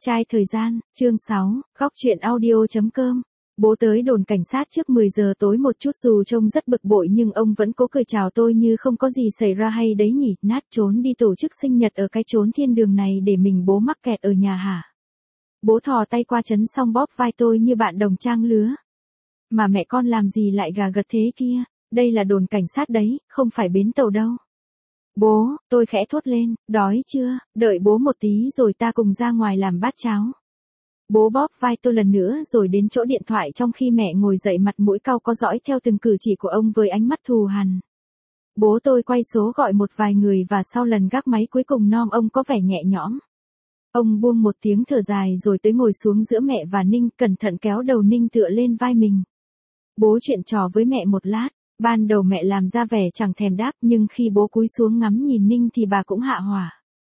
Trai thời gian, chương 6, góc truyện audio.com. Bố tới đồn cảnh sát trước 10 giờ tối một chút, dù trông rất bực bội nhưng ông vẫn cố cười chào tôi như không có gì xảy ra hay đấy nhỉ. Nát trốn đi tổ chức sinh nhật ở cái chốn thiên đường này để mình bố mắc kẹt ở nhà hả? Bố thò tay qua chấn xong bóp vai tôi như bạn đồng trang lứa. Mà mẹ con làm gì lại gà gật thế kia, đây là đồn cảnh sát đấy, không phải bến tàu đâu. Bố, tôi khẽ thốt lên, đói chưa, đợi bố một tí rồi ta cùng ra ngoài làm bát cháo. Bố bóp vai tôi lần nữa rồi đến chỗ điện thoại trong khi mẹ ngồi dậy mặt mũi cau có dõi theo từng cử chỉ của ông với ánh mắt thù hằn. Bố tôi quay số gọi một vài người và sau lần gác máy cuối cùng ông có vẻ nhẹ nhõm. Ông buông một tiếng thở dài rồi tới ngồi xuống giữa mẹ và Ninh, cẩn thận kéo đầu Ninh tựa lên vai mình. Bố chuyện trò với mẹ một lát. Ban đầu mẹ làm ra vẻ chẳng thèm đáp nhưng khi bố cúi xuống ngắm nhìn Ninh thì bà cũng hạ hỏa.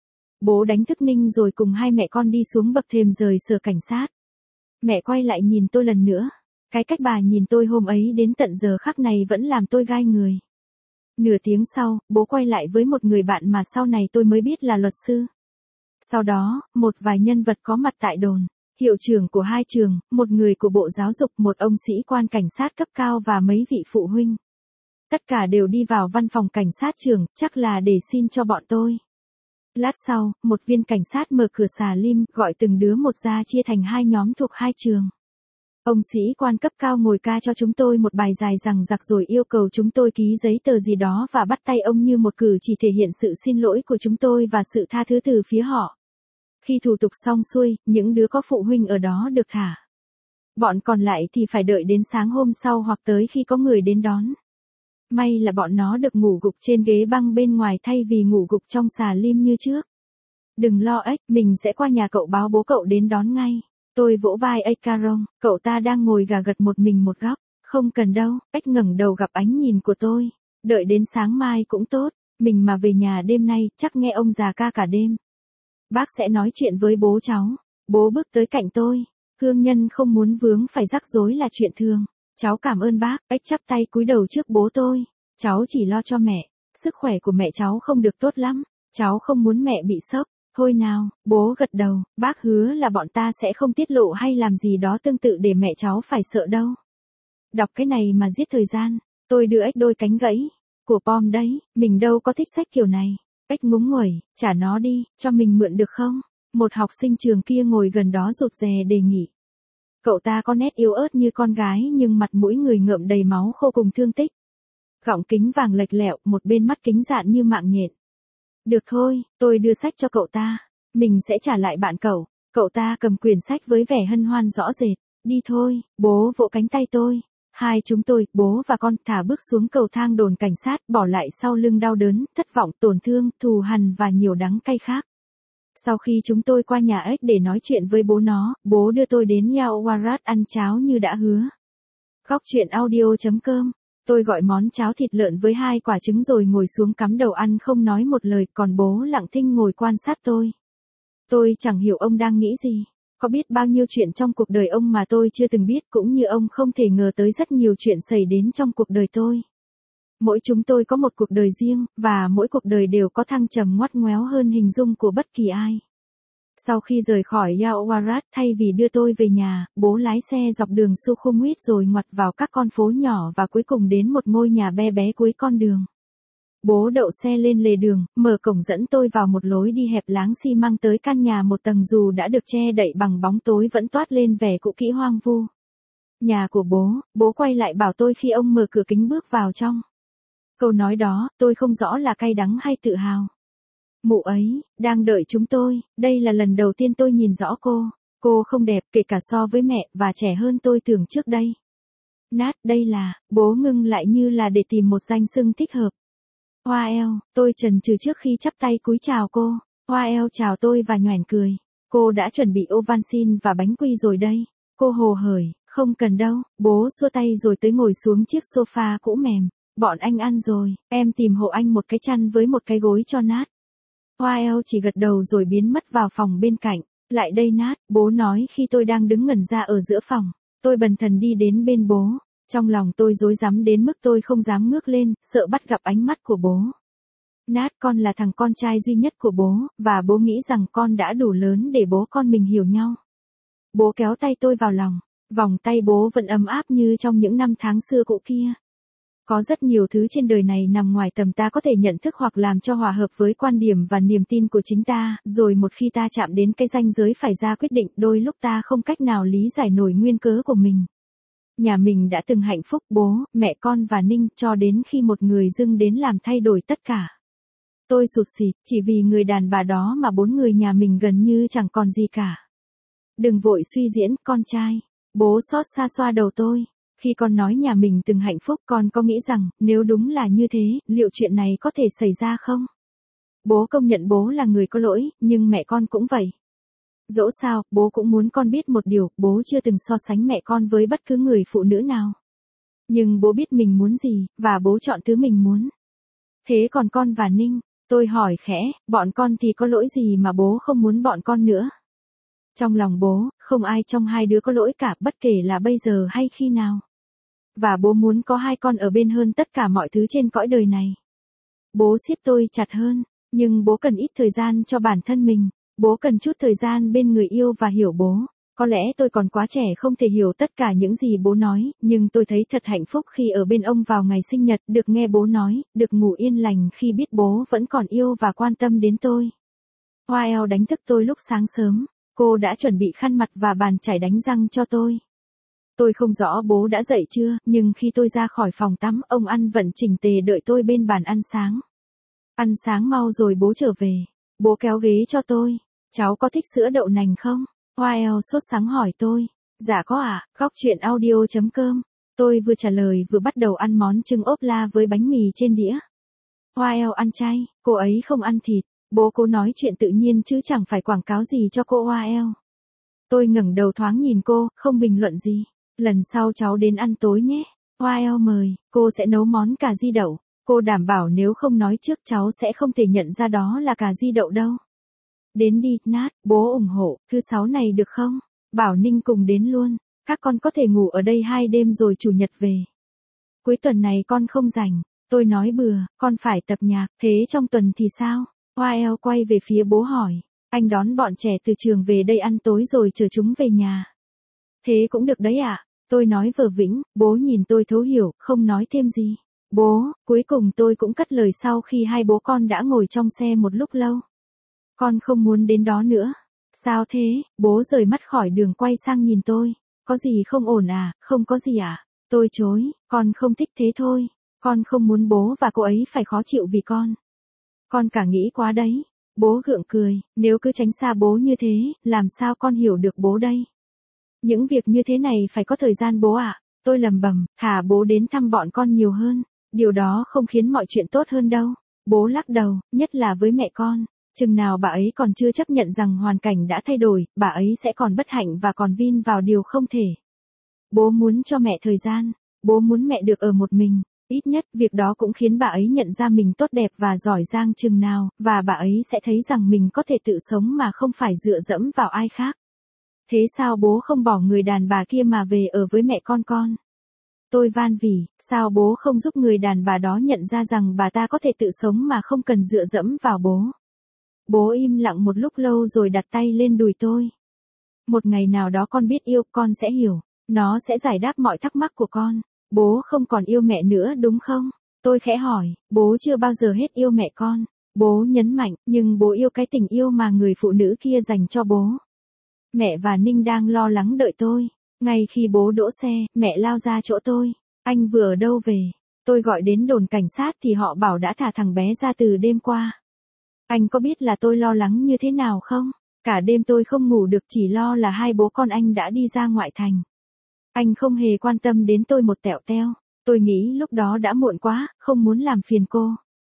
Bố đánh thức Ninh rồi cùng hai mẹ con đi xuống bậc thềm rời sở cảnh sát. Mẹ quay lại nhìn tôi lần nữa. Cái cách bà nhìn tôi hôm ấy đến tận giờ khắc này vẫn làm tôi gai người. Nửa tiếng sau, bố quay lại với một người bạn mà sau này tôi mới biết là luật sư. Sau đó, một vài nhân vật có mặt tại đồn. Hiệu trưởng của hai trường, một người của Bộ Giáo dục, một ông sĩ quan cảnh sát cấp cao và mấy vị phụ huynh. Tất cả đều đi vào văn phòng cảnh sát trường, chắc là để xin cho bọn tôi. Lát sau, một viên cảnh sát mở cửa xà lim, gọi từng đứa một ra chia thành hai nhóm thuộc hai trường. Ông sĩ quan cấp cao ngồi ca cho chúng tôi một bài dài dằng dặc rồi yêu cầu chúng tôi ký giấy tờ gì đó và bắt tay ông như một cử chỉ thể hiện sự xin lỗi của chúng tôi và sự tha thứ từ phía họ. Khi thủ tục xong xuôi, những đứa có phụ huynh ở đó được thả. Bọn còn lại thì phải đợi đến sáng hôm sau hoặc tới khi có người đến đón. May là bọn nó được ngủ gục trên ghế băng bên ngoài thay vì ngủ gục trong xà lim như trước. Đừng lo ếch, mình sẽ qua nhà cậu báo bố cậu đến đón ngay. Tôi vỗ vai ếch Carong, cậu ta đang ngồi gà gật một mình một góc. Không cần đâu, ếch ngẩng đầu gặp ánh nhìn của tôi. Đợi đến sáng mai cũng tốt, mình mà về nhà đêm nay chắc nghe ông già ca cả đêm. Bác sẽ nói chuyện với bố cháu. Bố bước tới cạnh tôi. Hương nhân không muốn vướng phải rắc rối là chuyện thường. Cháu cảm ơn bác, ếch chắp tay cúi đầu trước bố tôi. Cháu chỉ lo cho mẹ. Sức khỏe của mẹ cháu không được tốt lắm. Cháu không muốn mẹ bị sốc. Thôi nào, bố gật đầu. Bác hứa là bọn ta sẽ không tiết lộ hay làm gì đó tương tự để mẹ cháu phải sợ đâu. Đọc cái này mà giết thời gian. Tôi đưa ếch đôi cánh gãy. Của Pom đấy, mình đâu có thích sách kiểu này. Ếch ngúng nguẩy, trả nó đi, cho mình mượn được không? Một học sinh trường kia ngồi gần đó rụt rè đề nghị. Cậu ta có nét yếu ớt như con gái nhưng mặt mũi người ngợm đầy máu khô cùng thương tích. Gọng kính vàng lệch lẹo, một bên mắt kính dạn như mạng nhện. Được thôi, tôi đưa sách cho cậu ta. Mình sẽ trả lại bạn cậu. Cậu ta cầm quyển sách với vẻ hân hoan rõ rệt. Đi thôi, bố vỗ cánh tay tôi. Hai chúng tôi, bố và con, thả bước xuống cầu thang đồn cảnh sát, bỏ lại sau lưng đau đớn, thất vọng, tổn thương, thù hằn và nhiều đắng cay khác. Sau khi chúng tôi qua nhà ếch để nói chuyện với bố nó, bố đưa tôi đến Yaowarat ăn cháo như đã hứa. Góc truyện audio.com. Tôi gọi món cháo thịt lợn với 2 quả trứng rồi ngồi xuống cắm đầu ăn không nói một lời, còn bố lặng thinh ngồi quan sát tôi. Tôi chẳng hiểu ông đang nghĩ gì. Có biết bao nhiêu chuyện trong cuộc đời ông mà tôi chưa từng biết, cũng như ông không thể ngờ tới rất nhiều chuyện xảy đến trong cuộc đời tôi. Mỗi chúng tôi có một cuộc đời riêng, và mỗi cuộc đời đều có thăng trầm ngoắt ngoéo hơn hình dung của bất kỳ ai. Sau khi rời khỏi Yaowarat, thay vì đưa tôi về nhà, bố lái xe dọc đường Sukhumvit rồi ngoặt vào các con phố nhỏ và cuối cùng đến một ngôi nhà bé bé cuối con đường. Bố đậu xe lên lề đường, mở cổng dẫn tôi vào một lối đi hẹp láng xi măng tới căn nhà một tầng dù đã được che đậy bằng bóng tối vẫn toát lên vẻ cũ kỹ hoang vu. Nhà của bố quay lại bảo tôi khi ông mở cửa kính bước vào trong. Câu nói đó, tôi không rõ là cay đắng hay tự hào. Mụ ấy, đang đợi chúng tôi, đây là lần đầu tiên tôi nhìn rõ cô. Cô không đẹp kể cả so với mẹ và trẻ hơn tôi tưởng trước đây. Nát, đây là, bố ngưng lại như là để tìm một danh xưng thích hợp. Hoa eo, tôi chần chừ trước khi chắp tay cúi chào cô. Hoa eo chào tôi và nhoẻn cười. Cô đã chuẩn bị Ovaltine và bánh quy rồi đây. Cô hồ hởi, không cần đâu. Bố xua tay rồi tới ngồi xuống chiếc sofa cũ mềm. Bọn anh ăn rồi, em tìm hộ anh một cái chăn với một cái gối cho Nát. Hoa eo chỉ gật đầu rồi biến mất vào phòng bên cạnh. Lại đây Nát, bố nói khi tôi đang đứng ngẩn ra ở giữa phòng. Tôi bần thần đi đến bên bố. Trong lòng tôi rối rắm đến mức tôi không dám ngước lên, sợ bắt gặp ánh mắt của bố. Nát, con là thằng con trai duy nhất của bố, và bố nghĩ rằng con đã đủ lớn để bố con mình hiểu nhau. Bố kéo tay tôi vào lòng, vòng tay bố vẫn ấm áp như trong những năm tháng xưa cũ kia. Có rất nhiều thứ trên đời này nằm ngoài tầm ta có thể nhận thức hoặc làm cho hòa hợp với quan điểm và niềm tin của chính ta, rồi một khi ta chạm đến cái ranh giới phải ra quyết định, đôi lúc ta không cách nào lý giải nổi nguyên cớ của mình. Nhà mình đã từng hạnh phúc, bố, mẹ con và Ninh, cho đến khi một người dưng đến làm thay đổi tất cả. Tôi sụt sịt, chỉ vì người đàn bà đó mà 4 người nhà mình gần như chẳng còn gì cả. Đừng vội suy diễn, con trai. Bố xót xa xoa đầu tôi. Khi con nói nhà mình từng hạnh phúc, con có nghĩ rằng, nếu đúng là như thế, liệu chuyện này có thể xảy ra không? Bố công nhận bố là người có lỗi, nhưng mẹ con cũng vậy. Dẫu sao, bố cũng muốn con biết một điều, bố chưa từng so sánh mẹ con với bất cứ người phụ nữ nào. Nhưng bố biết mình muốn gì, và bố chọn thứ mình muốn. Thế còn con và Ninh, tôi hỏi khẽ, bọn con thì có lỗi gì mà bố không muốn bọn con nữa? Trong lòng bố, không ai trong hai đứa có lỗi cả, bất kể là bây giờ hay khi nào. Và bố muốn có hai con ở bên hơn tất cả mọi thứ trên cõi đời này. Bố siết tôi chặt hơn, nhưng bố cần ít thời gian cho bản thân mình. Bố cần chút thời gian bên người yêu và hiểu bố. Có lẽ tôi còn quá trẻ không thể hiểu tất cả những gì bố nói, nhưng tôi thấy thật hạnh phúc khi ở bên ông vào ngày sinh nhật, được nghe bố nói, được ngủ yên lành khi biết bố vẫn còn yêu và quan tâm đến tôi. Hoa eo đánh thức tôi lúc sáng sớm. Cô đã chuẩn bị khăn mặt và bàn chải đánh răng cho tôi. Tôi không rõ bố đã dậy chưa, nhưng khi tôi ra khỏi phòng tắm, ông ăn vận chỉnh tề đợi tôi bên bàn ăn sáng. Ăn sáng mau rồi bố trở về. Bố kéo ghế cho tôi. Cháu có thích sữa đậu nành không? Hoa eo sốt sắng hỏi tôi. Dạ có ạ, Góc Chuyện Audio.com. Tôi vừa trả lời vừa bắt đầu ăn món trứng ốp la với bánh mì trên đĩa. Hoa eo ăn chay, cô ấy không ăn thịt. Bố cố nói chuyện tự nhiên chứ chẳng phải quảng cáo gì cho cô Hoa eo. Tôi ngẩng đầu thoáng nhìn cô, không bình luận gì. Lần sau cháu đến ăn tối nhé. Hoa eo mời, cô sẽ nấu món cà ri đậu. Cô đảm bảo nếu không nói trước cháu sẽ không thể nhận ra đó là cà ri đậu đâu. Đến đi, Nát, bố ủng hộ, thứ 6 này được không? Bảo Ninh cùng đến luôn. Các con có thể ngủ ở đây 2 đêm rồi chủ nhật về. Cuối tuần này con không rảnh. Tôi nói bừa, con phải tập nhạc, thế trong tuần thì sao? Hoa eo quay về phía bố hỏi. Anh đón bọn trẻ từ trường về đây ăn tối rồi chở chúng về nhà. Thế cũng được đấy ạ. Tôi nói vờ vĩnh, bố nhìn tôi thấu hiểu, không nói thêm gì. Bố, cuối cùng tôi cũng cất lời sau khi hai bố con đã ngồi trong xe một lúc lâu. Con không muốn đến đó nữa. Sao thế? Bố rời mắt khỏi đường quay sang nhìn tôi. Có gì không ổn à? Không có gì à? Tôi chối, con không thích thế thôi. Con không muốn bố và cô ấy phải khó chịu vì con. Con cả nghĩ quá đấy. Bố gượng cười, nếu cứ tránh xa bố như thế, làm sao con hiểu được bố đây? Những việc như thế này phải có thời gian bố ạ. Tôi lẩm bẩm, thà bố đến thăm bọn con nhiều hơn. Điều đó không khiến mọi chuyện tốt hơn đâu. Bố lắc đầu, nhất là với mẹ con. Chừng nào bà ấy còn chưa chấp nhận rằng hoàn cảnh đã thay đổi, bà ấy sẽ còn bất hạnh và còn vin vào điều không thể. Bố muốn cho mẹ thời gian. Bố muốn mẹ được ở một mình. Ít nhất, việc đó cũng khiến bà ấy nhận ra mình tốt đẹp và giỏi giang chừng nào, và bà ấy sẽ thấy rằng mình có thể tự sống mà không phải dựa dẫm vào ai khác. Thế sao bố không bỏ người đàn bà kia mà về ở với mẹ con? Tôi van vỉ, sao bố không giúp người đàn bà đó nhận ra rằng bà ta có thể tự sống mà không cần dựa dẫm vào bố? Bố im lặng một lúc lâu rồi đặt tay lên đùi tôi. Một ngày nào đó con biết yêu, con sẽ hiểu. Nó sẽ giải đáp mọi thắc mắc của con. Bố không còn yêu mẹ nữa đúng không? Tôi khẽ hỏi, bố chưa bao giờ hết yêu mẹ con. Bố nhấn mạnh, nhưng bố yêu cái tình yêu mà người phụ nữ kia dành cho bố. Mẹ và Ninh đang lo lắng đợi tôi. Ngay khi bố đỗ xe, mẹ lao ra chỗ tôi. Anh vừa ở đâu về? Tôi gọi đến đồn cảnh sát thì họ bảo đã thả thằng bé ra từ đêm qua. Anh có biết là tôi lo lắng như thế nào không? Cả đêm tôi không ngủ được chỉ lo là hai bố con anh đã đi ra ngoại thành. Anh không hề quan tâm đến tôi một tẹo teo. Tôi nghĩ lúc đó đã muộn quá, không muốn làm phiền cô.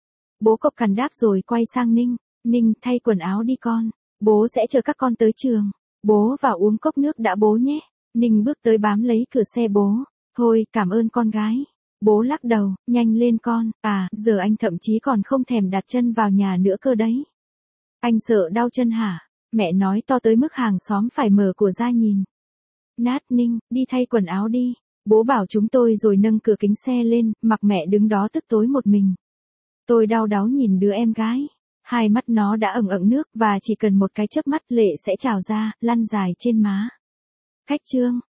Bố cộc cằn đáp rồi quay sang Ninh. Ninh, thay quần áo đi con. Bố sẽ chờ các con tới trường. Bố vào uống cốc nước đã bố nhé. Ninh bước tới bám lấy cửa xe bố. Thôi, cảm ơn con gái. Bố lắc đầu, nhanh lên con. À, giờ anh thậm chí còn không thèm đặt chân vào nhà nữa cơ đấy. Anh sợ đau chân hả? Mẹ nói to tới mức hàng xóm phải mở cửa ra nhìn. Nát, Ninh, đi thay quần áo đi. Bố bảo chúng tôi rồi nâng cửa kính xe lên, mặc mẹ đứng đó tức tối một mình. Tôi đau đáu nhìn đứa em gái. Hai mắt nó đã ửng ửng nước và chỉ cần một cái chớp mắt lệ sẽ trào ra, lăn dài trên má. Khách trương,